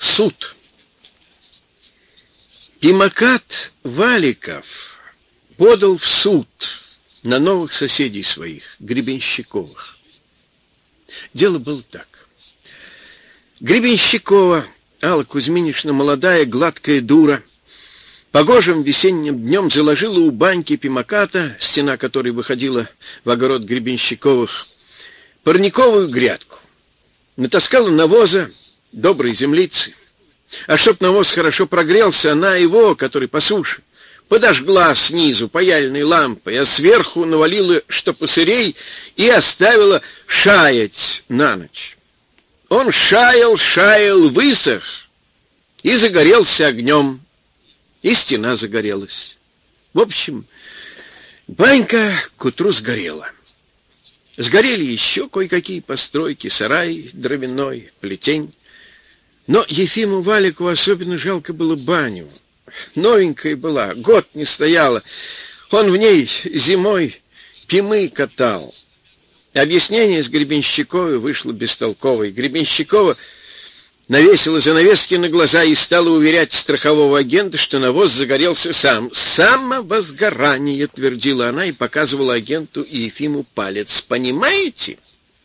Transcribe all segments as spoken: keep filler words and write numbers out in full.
Суд. Пимакат Валиков подал в суд на новых соседей своих, Гребенщиковых. Дело было так. Гребенщикова Алла Кузьминична, молодая, гладкая дура, погожим весенним днем заложила у баньки Пимаката, стена которой выходила в огород Гребенщиковых, парниковую грядку. Натаскала навоза, доброй землицы. А чтоб навоз хорошо прогрелся, она его, который по суше, подожгла снизу паяльной лампой, а сверху навалила что посырей и оставила шаять на ночь. Он шаял, шаял, высох и загорелся огнем, и стена загорелась. В общем, банька к утру сгорела. Сгорели еще кое-какие постройки, сарай дровяной, плетень. Но Ефиму Валикову особенно жалко было баню. Новенькая была, год не стояла. Он в ней зимой пимы катал. Объяснение с Гребенщиковой вышло бестолковой. Гребенщикова навесила занавески на глаза и стала уверять страхового агента, что навоз загорелся сам. «Самовозгорание», — твердила она и показывала агенту и Ефиму палец. «Понимаете?»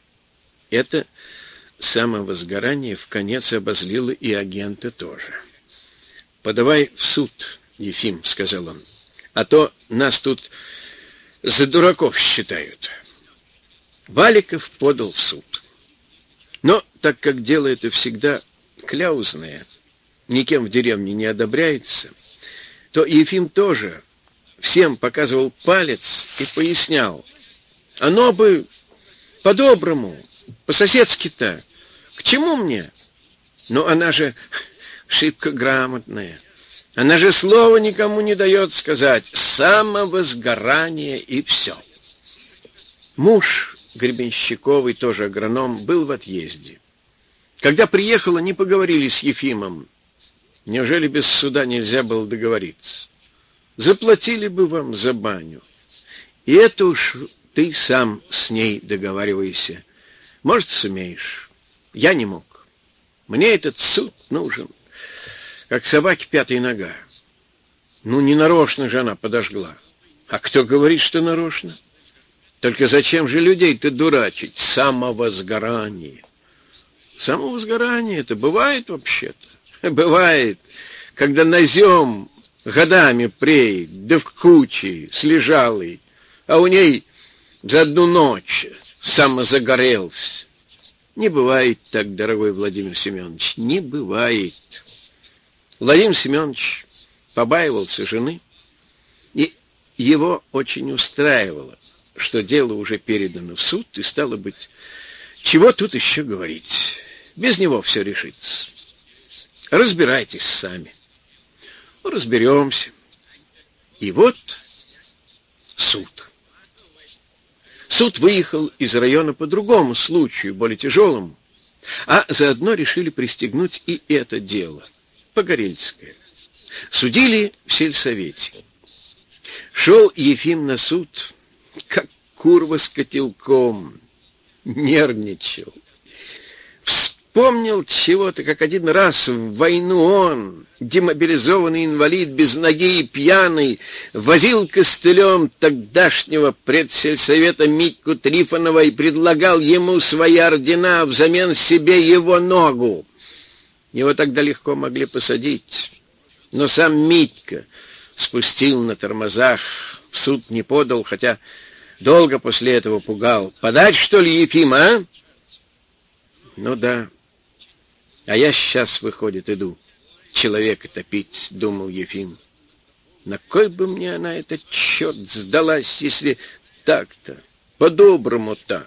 Это самовозгорание вконец обозлило и агента тоже. «Подавай в суд, Ефим», — сказал он, — «а то нас тут за дураков считают». Валиков подал в суд. Но так как дело это всегда кляузное, никем в деревне не одобряется, то Ефим тоже всем показывал палец и пояснял: оно бы по-доброму, по-соседски-то, к чему мне? Но она же шибко грамотная, она же слова никому не дает сказать, самовозгорание и все. Муж Гребенщиковой, тоже агроном, был в отъезде. Когда приехала, не поговорили с Ефимом. Неужели без суда нельзя было договориться? Заплатили бы вам за баню. И это уж ты сам с ней договаривайся. Может, сумеешь. Я не мог. Мне этот суд нужен, как собаке пятая нога. Ну, не нарочно же она подожгла. А кто говорит, что нарочно? Только зачем же людей-то дурачить? Самовозгорание. Самовозгорание это бывает вообще-то. Бывает, когда назем годами преет, да в куче, слежалый, а у ней за одну ночь самозагорелся. Не бывает так, дорогой Владимир Семенович, не бывает. Владимир Семенович побаивался жены, и его очень устраивало, что дело уже передано в суд, и стало быть, чего тут еще говорить? Без него все решится. Разбирайтесь сами. Ну, разберемся. И вот суд. Суд выехал из района по другому случаю, более тяжелому, а заодно решили пристегнуть и это дело, Погорельское. Судили в сельсовете. Шел Ефим на суд, как курва с котелком, нервничал. Вспомнил чего-то, как один раз в войну он, демобилизованный инвалид, без ноги и пьяный, возил костылем тогдашнего предсельсовета Митьку Трифонова и предлагал ему свои ордена взамен себе его ногу. Его тогда легко могли посадить, но сам Митька спустил на тормозах, в суд не подал, хотя долго после этого пугал. Подать, что ли, Ефим, а? Ну да. А я сейчас, выходит, иду человека топить, думал Ефим. На кой бы мне она, эта черт, сдалась, если так-то, по-доброму-то?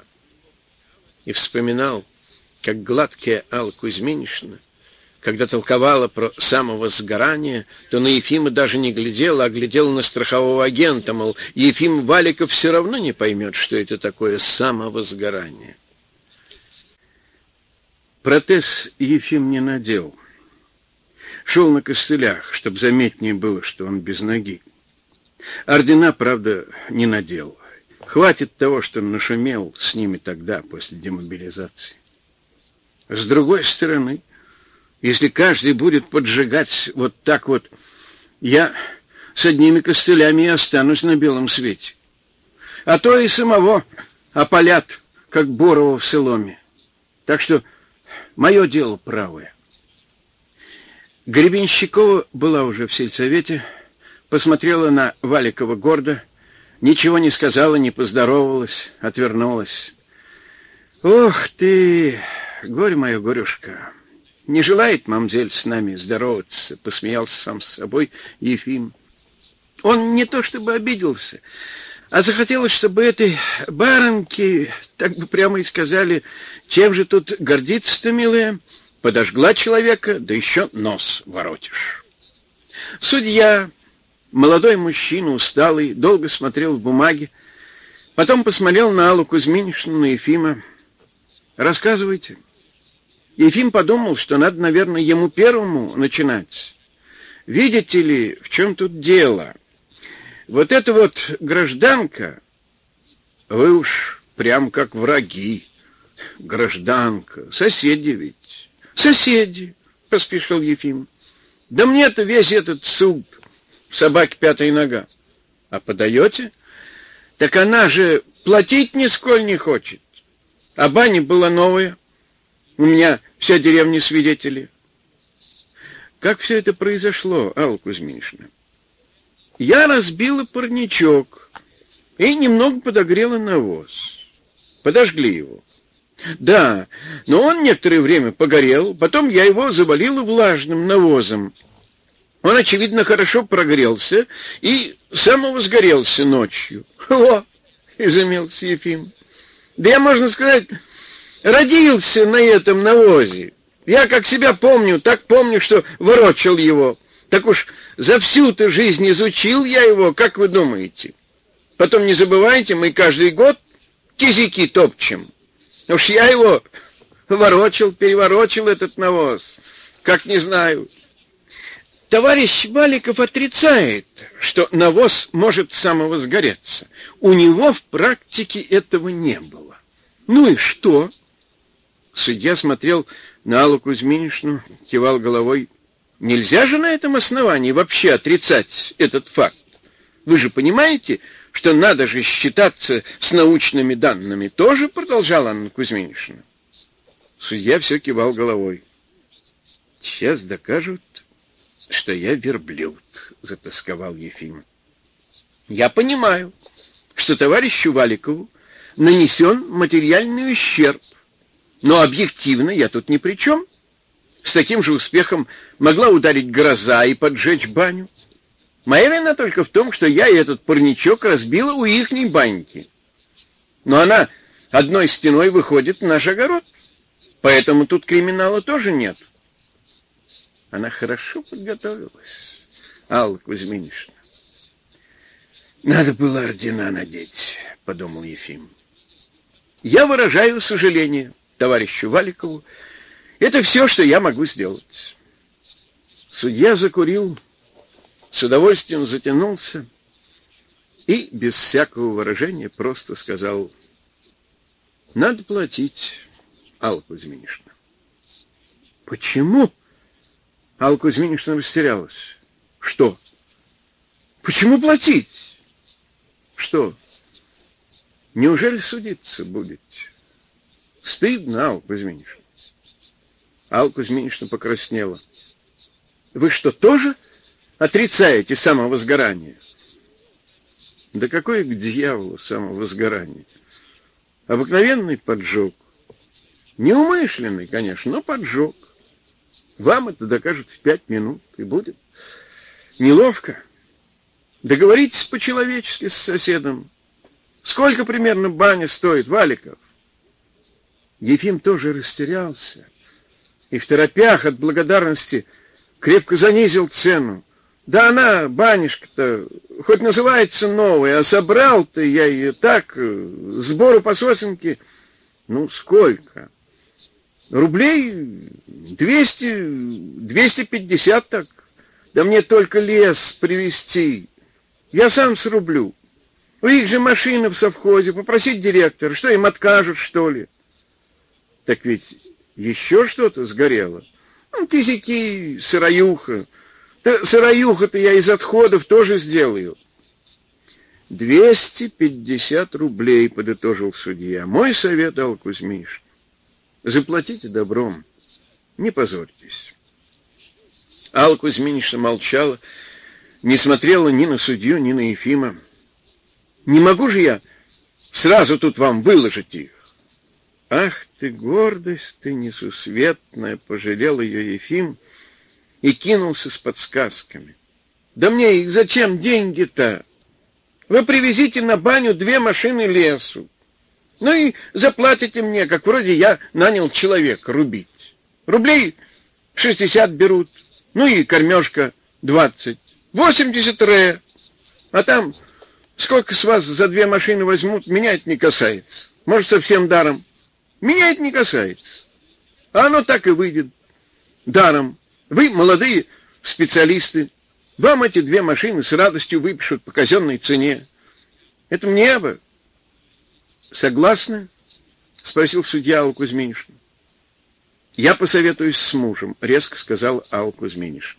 И вспоминал, как гладкая Алла Кузьминична, когда толковала про самовозгорание, то на Ефима даже не глядела, а глядела на страхового агента, мол, Ефим Валиков все равно не поймет, что это такое самовозгорание. Протез Ефим не надел. Шел на костылях, чтобы заметнее было, что он без ноги. Ордена, правда, не надел. Хватит того, что он нашумел с ними тогда, после демобилизации. С другой стороны, Если каждый будет поджигать вот так вот, я с одними костылями и останусь на белом свете. А то и самого опалят, как Борова в соломе. Так что мое дело правое. Гребенщикова была уже в сельсовете, посмотрела на Валикова гордо, ничего не сказала, не поздоровалась, отвернулась. «Ох ты, горе мое, горюшка! Не желает мамзель с нами здороваться», — посмеялся сам с собой Ефим. Он не то чтобы обиделся, а захотелось, чтобы этой барынке, так бы прямо и сказали, чем же тут гордиться-то, милая? Подожгла человека, да еще нос воротишь. Судья, молодой мужчина, усталый, долго смотрел в бумаги, потом посмотрел на Аллу Кузьминишну, на Ефима. «Рассказывайте». Ефим подумал, что надо, наверное, ему первому начинать. «Видите ли, в чем тут дело? Вот эта вот гражданка, вы уж прям как враги. Гражданка, соседи ведь». «Соседи», — поспешил Ефим. «Да мне-то весь этот суп, собаки пятая нога. А подаете? Так она же платить нисколь не хочет. А баня была новая. У меня вся деревня свидетели». «Как все это произошло, Алла Кузьминишна?» «Я разбила парничок и немного подогрела навоз. Подожгли его. Да, но он некоторое время погорел, потом я его завалила влажным навозом. Он, очевидно, хорошо прогрелся и самовозгорелся ночью». «О!» — изумился Ефим. «Да я, можно сказать, родился на этом навозе. Я, как себя помню, так помню, что ворочал его. Так уж за всю-то жизнь изучил я его, как вы думаете? Потом не забывайте, мы каждый год кизяки топчем. Уж я его ворочал, переворочил, этот навоз, как не знаю». Товарищ Валиков отрицает, что навоз может самовозгореться. У него в практике этого не было. Ну и что? Судья смотрел на Аллу Кузьминишну, кивал головой. Нельзя же на этом основании вообще отрицать этот факт. Вы же понимаете, что надо же считаться с научными данными. Тоже, продолжала Анна Кузьминишна. Судья все кивал головой. «Сейчас докажут, что я верблюд», — затосковал Ефим. «Я понимаю, что товарищу Валикову нанесен материальный ущерб, но объективно я тут ни при чем. С таким же успехом могла ударить гроза и поджечь баню. Моя вина только в том, что я и этот парничок разбила у ихней баньки. Но она одной стеной выходит в наш огород, поэтому тут криминала тоже нет». Она хорошо подготовилась, Алла Кузьминишна. «Надо было ордена надеть», — подумал Ефим. «Я выражаю сожаление товарищу Валикову. Это все, что я могу сделать». Судья закурил, с удовольствием затянулся и без всякого выражения просто сказал: «Надо платить, Алла Кузьминишна». «Почему?» Алла Кузьминишна растерялась. «Что? Почему платить? Что? Неужели судиться будете? Стыдно, Алла Кузьминишна». Алла Кузьминишна покраснела. «Вы что, тоже отрицаете самовозгорание?» «Да какое к дьяволу самовозгорание? Обыкновенный поджог. Неумышленный, конечно, но поджог. Вам это докажут в пять минут, и будет неловко. Договоритесь по-человечески с соседом. Сколько примерно баня стоит, Валиков?» Ефим тоже растерялся и в торопях от благодарности крепко занизил цену. «Да она, банюшка-то, хоть называется новая, а собрал-то я ее так, сбору по сосенке, ну, сколько? Рублей двести, двести пятьдесят так. Да мне только лес привезти. Я сам срублю. У их же машина в совхозе. Попросить директора. Что, им откажут, что ли?» «Так ведь еще что-то сгорело?» Ну, кизяки, сыроюха. Да сыроюха-то я из отходов тоже сделаю. «Двести пятьдесят рублей», — подытожил судья. «Мой совет, Алла Кузьминична, заплатите добром, не позорьтесь». Алла Кузьминична молчала, не смотрела ни на судью, ни на Ефима. «Не могу же я сразу тут вам выложить их». «Ах ты, гордость ты несусветная!» — пожалел ее Ефим и кинулся с подсказками. «Да мне их зачем деньги-то? Вы привезите на баню две машины лесу. Ну и заплатите мне, как вроде я нанял человека рубить. Рублей шестьдесят берут, ну и кормежка двадцать. Восемьдесят ре. А там сколько с вас за две машины возьмут, меня это не касается. Может, совсем даром. Меня это не касается. А оно так и выйдет. Даром. Вы молодые специалисты. Вам эти две машины с радостью выпишут по казенной цене. Это мне бы. Согласны? Спросил судья Алла Кузьминична. Я посоветуюсь с мужем, резко сказал Алла Кузьминична.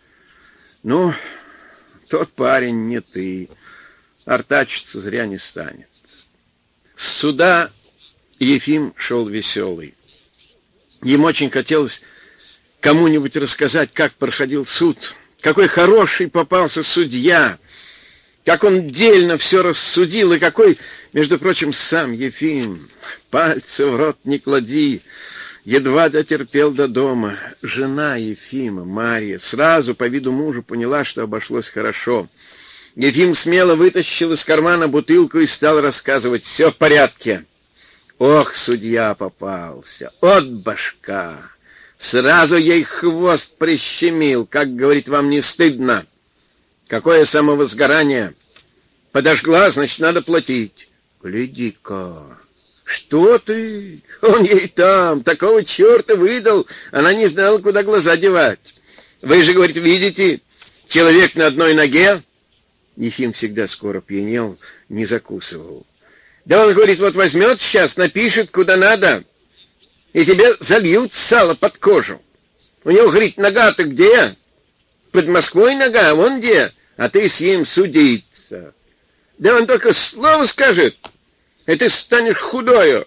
Ну, тот парень не ты. Артачиться зря не станет. С суда Ефим шел веселый. Ему очень хотелось кому-нибудь рассказать, как проходил суд. Какой хороший попался судья, как он дельно все рассудил, и какой, между прочим, сам Ефим. Пальцы в рот не клади, едва дотерпел до дома. Жена Ефима, Марья, сразу по виду мужа поняла, что обошлось хорошо. Ефим смело вытащил из кармана бутылку и стал рассказывать: «Все в порядке». Ох, судья попался, от башка. Сразу ей хвост прищемил. Как, говорит, вам не стыдно? Какое самовозгорание? Подожгла, значит, надо платить. Гляди-ка, что ты? Он ей там такого черта выдал. Она не знала, куда глаза девать. Вы же, говорит, видите, человек на одной ноге. Ефим всегда скоро пьянел, не закусывал. Да он, говорит, вот возьмет сейчас, напишет, куда надо, и тебе зальют сало под кожу. У него, говорит, нога-то где? Под Москвой нога, вон где, а ты с ним судиться. Да он только слово скажет, и ты станешь худою.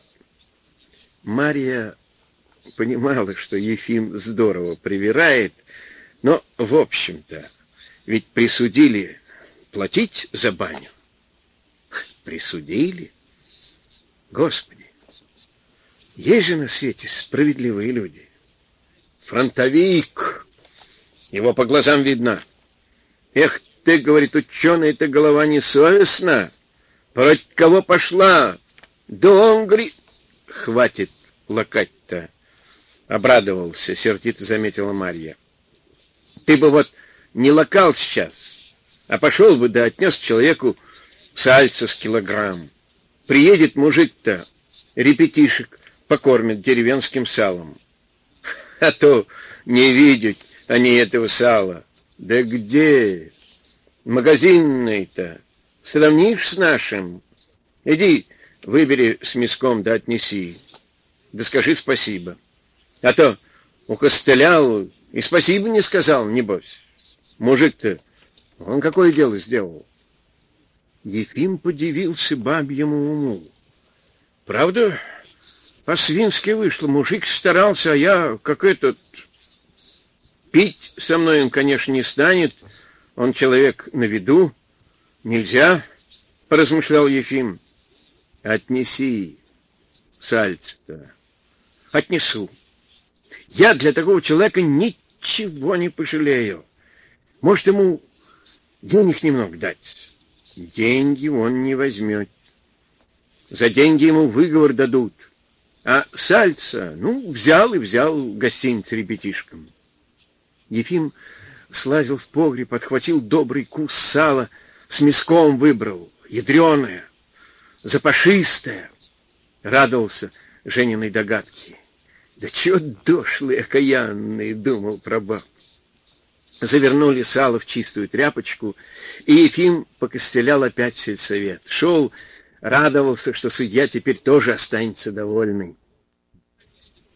Марья понимала, что Ефим здорово привирает, но, в общем-то, ведь присудили платить за баню. Присудили? Господи! Есть же на свете справедливые люди. Фронтовик. Его по глазам видно. Эх ты, говорит, ученый-то голова несовестна. Против кого пошла? Да он, говорит... Хватит лакать-то. Обрадовался, сердито заметила Марья. Ты бы вот не лакал сейчас, а пошел бы да отнес человеку сальца с килограмм. Приедет мужик-то, ребятишек покормят деревенским салом. А то не видят они этого сала. Да где? Магазинный-то. Сравнишь с нашим? Иди, выбери с мяском да отнеси. Да скажи спасибо. А то укостылял и спасибо не сказал, небось. Мужик-то, он какое дело сделал? Ефим подивился бабьему уму. Правда, по-свински вышло. Мужик старался, а я, как этот... Пить со мной он, конечно, не станет. Он человек на виду. Нельзя, поразмышлял Ефим. Отнеси сальце-то. Отнесу. Я для такого человека ничего не пожалею. Может, ему денег немного дать? Деньги он не возьмет. За деньги ему выговор дадут. А сальца, ну, взял и взял гостиницу ребятишкам. Ефим слазил в погреб, подхватил добрый кус сала, с мяском выбрал, ядреное, запашистое. Радовался Жениной догадке. Да чего дошлые, окаянные, думал прабаб. Завернули сало в чистую тряпочку, и Ефим покостылял опять в сельсовет. Шел, радовался, что судья теперь тоже останется довольный.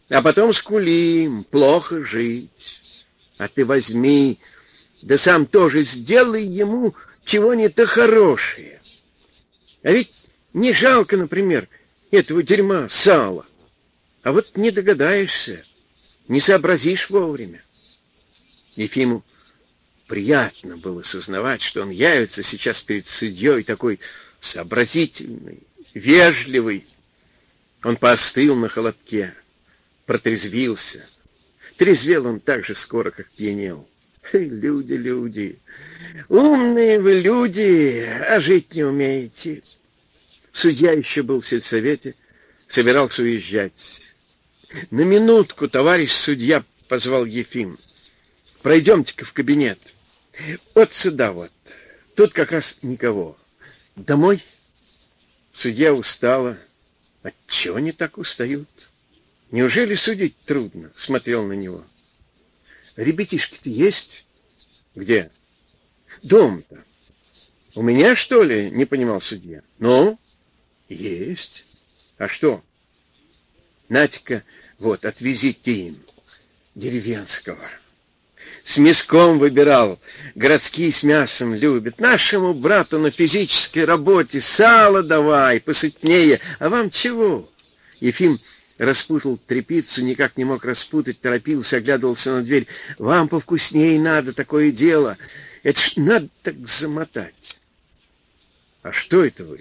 А потом скулим, плохо жить. А ты возьми, да сам тоже сделай ему чего-нибудь хорошее. А ведь не жалко, например, этого дерьма сала. А вот не догадаешься, не сообразишь вовремя. Ефиму приятно было сознавать, что он явится сейчас перед судьей такой сообразительный, вежливый. Он поостыл на холодке, протрезвился. Трезвел он так же скоро, как пьянел. Люди, люди, умные вы люди, а жить не умеете. Судья еще был в сельсовете, собирался уезжать. На минутку, товарищ судья, позвал Ефим. Пройдемте-ка в кабинет. Вот сюда вот. Тут как раз никого. Домой? Судья устала. Отчего они так устают? Неужели судить трудно? Смотрел на него. Ребятишки-то есть? Где? Дом-то. У меня, что ли? Не понимал судья. Ну? Есть. А что? Нате-ка, вот, отвезите им. Деревенского. С мяском выбирал. Городские с мясом любят. Нашему брату на физической работе сало давай, посытнее. А вам чего? Ефим распутал тряпицу, никак не мог распутать, торопился, оглядывался на дверь. Вам повкуснее надо, такое дело. Это ж надо так замотать. А что это вы?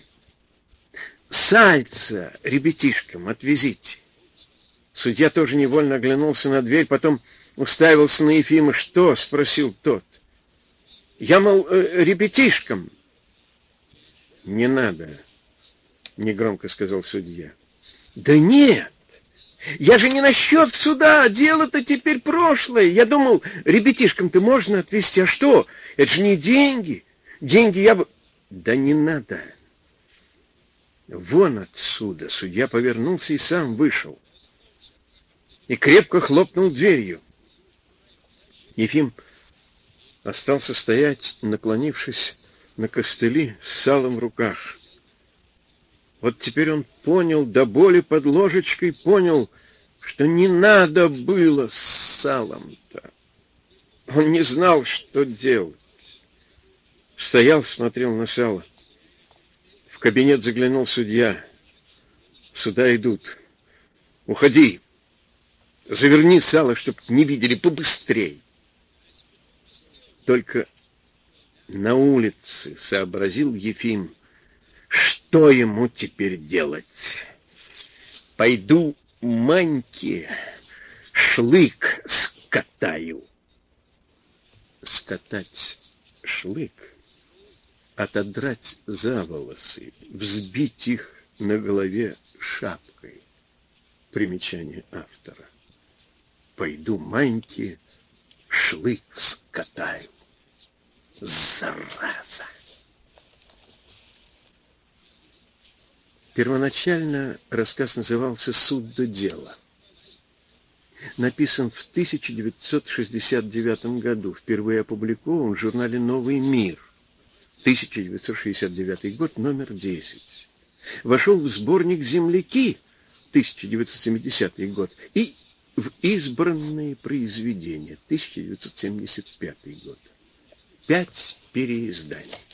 Сальца ребятишкам отвезите. Судья тоже невольно оглянулся на дверь, потом уставился на Ефима. Что? — спросил тот. Я, мол, э, ребятишкам. Не надо, — негромко сказал судья. Да нет, я же не насчет суда, дело-то теперь прошлое. Я думал, ребятишкам-то можно отвезти, а что? Это же не деньги. Деньги я бы... Да не надо. Вон отсюда. Судья повернулся и сам вышел. И крепко хлопнул дверью. Ефим остался стоять, наклонившись на костыли с салом в руках. Вот теперь он понял, до боли под ложечкой понял, что не надо было с салом-то. Он не знал, что делать. Стоял, смотрел на сало. В кабинет заглянул судья. Сюда идут. Уходи. Заверни сало, чтоб не видели, побыстрей. Только на улице сообразил Ефим, что ему теперь делать. Пойду Маньке шлык скатаю. Скатать шлык, отодрать за волосы, взбить их на голове шапкой. Примечание автора. Пойду Маньке шлык скатаю. Зараза! Первоначально рассказ назывался «Суд до дела». Написан в тысяча девятьсот шестьдесят девятом году, впервые опубликован в журнале «Новый мир». тысяча девятьсот шестьдесят девятый год, номер десять. Вошел в сборник «Земляки», тысяча девятьсот семидесятый год, и в избранные произведения, тысяча девятьсот семьдесят пятый год. Пять переизданий.